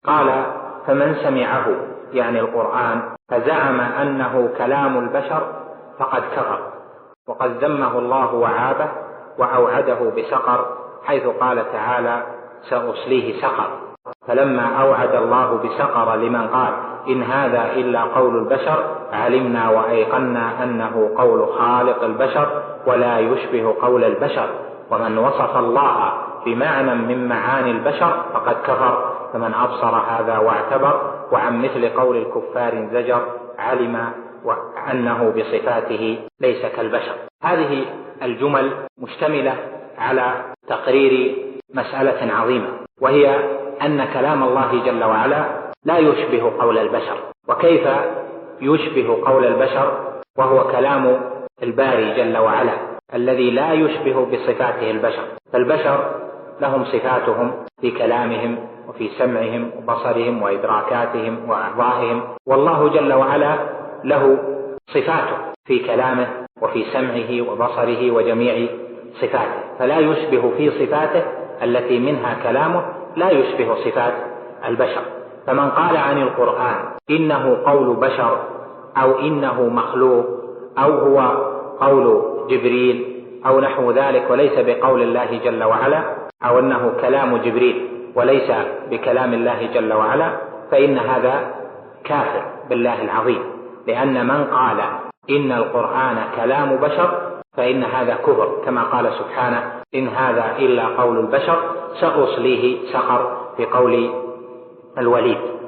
قال: فمن سمعه يعني القرآن فزعم أنه كلام البشر فقد كفر، وقد ذمه الله وعابه وأوعده بسقر، حيث قال تعالى: سأصليه سقر. فلما أوعد الله بسقر لمن قال إن هذا إلا قول البشر علمنا وأيقنا أنه قول خالق البشر ولا يشبه قول البشر، ومن وصف الله بمعنى من معاني البشر فقد كفر، فمن أبصر هذا واعتبر وعن مثل قول الكفار زجر علم أنه بصفاته ليس كالبشر. هذه الجمل مشتملة على تقرير مسألة عظيمة، وهي أن كلام الله جل وعلا لا يشبه قول البشر. وكيف يشبه قول البشر وهو كلام الباري جل وعلا الذي لا يشبه بصفاته البشر؟ فالبشر لهم صفاتهم في كلامهم وفي سمعهم وبصرهم وإدراكاتهم وأعضائهم، والله جل وعلا له صفاته في كلامه وفي سمعه وبصره وجميع صفاته، فلا يشبه في صفاته التي منها كلامه لا يشبه صفات البشر. فمن قال عن القرآن إنه قول بشر أو إنه مخلوق أو هو قول جبريل أو نحو ذلك وليس بقول الله جل وعلا، أو أنه كلام جبريل وليس بكلام الله جل وعلا، فإن هذا كافر بالله العظيم، لأن من قال إن القرآن كلام بشر فإن هذا كفر، كما قال سبحانه: إن هذا إلا قول البشر سأصليه سقر، في قول الوليد.